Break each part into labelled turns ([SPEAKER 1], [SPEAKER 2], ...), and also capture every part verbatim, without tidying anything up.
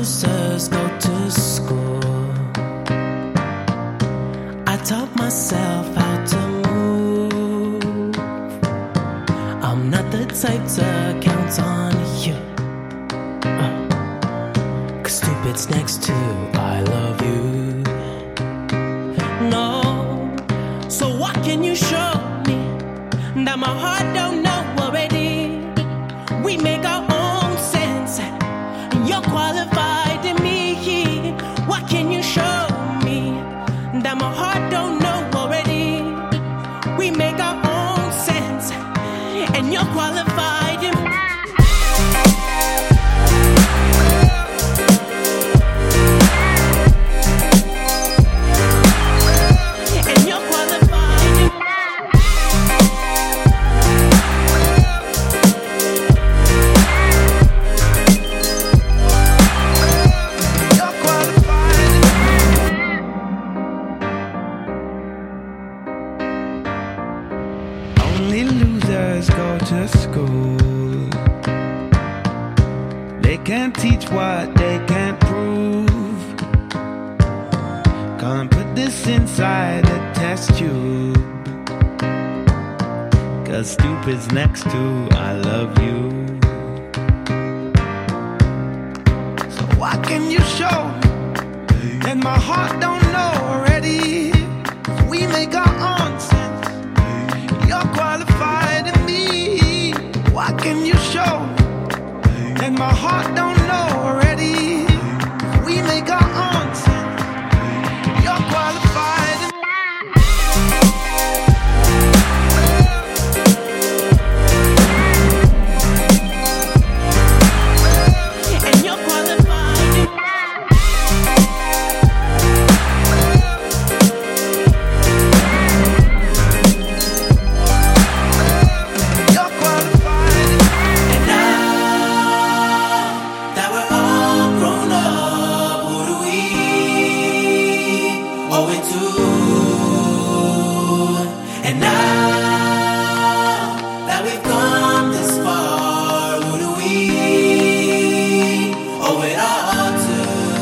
[SPEAKER 1] losers go to school. I taught myself how to move. I'm not the type to count on you, uh, cause stupid's next to I love you. No, so what can you show me that my heart don't know already? We make our own sense, and you're qualified in me. What can you show me that my heart don't know already? We make our own sense, and you're qualified in me.
[SPEAKER 2] Only losers go to school. They can't teach what they can't prove. Can't put this inside a test tube, cause stupid's next to I love you. So what can you show and my heart don't know already? We make our own sense, you're qualified in me. What can you show and my heart don't know already? We make our own sense, you're qualified in me.
[SPEAKER 1] And you're qualified in me. And now that we've come this far, who do we owe it all to?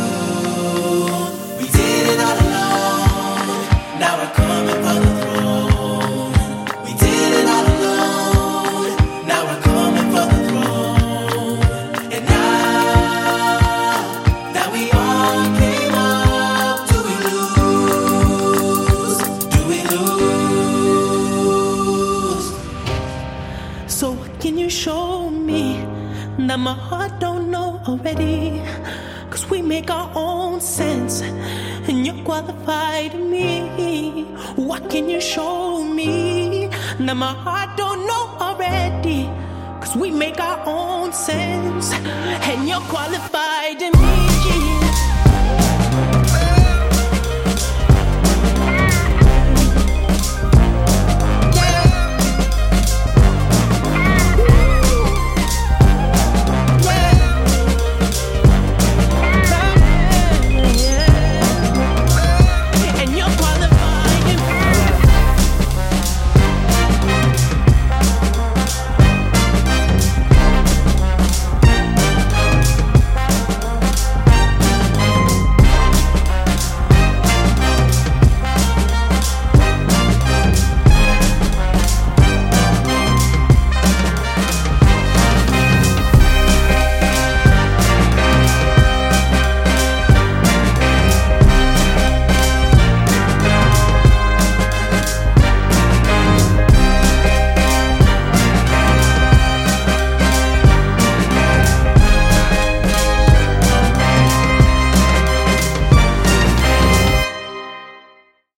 [SPEAKER 1] We did it all alone, now we're coming for the throne. We did it all alone, now we're coming for the throne. And now that we all came up, do we lose? Do we lose? So what can you show me that my heart don't know already? Cause we make our own sense, and you're qualified in me. What can you show me that my heart don't know already? Cause we make our own sense, and you're qualified in me.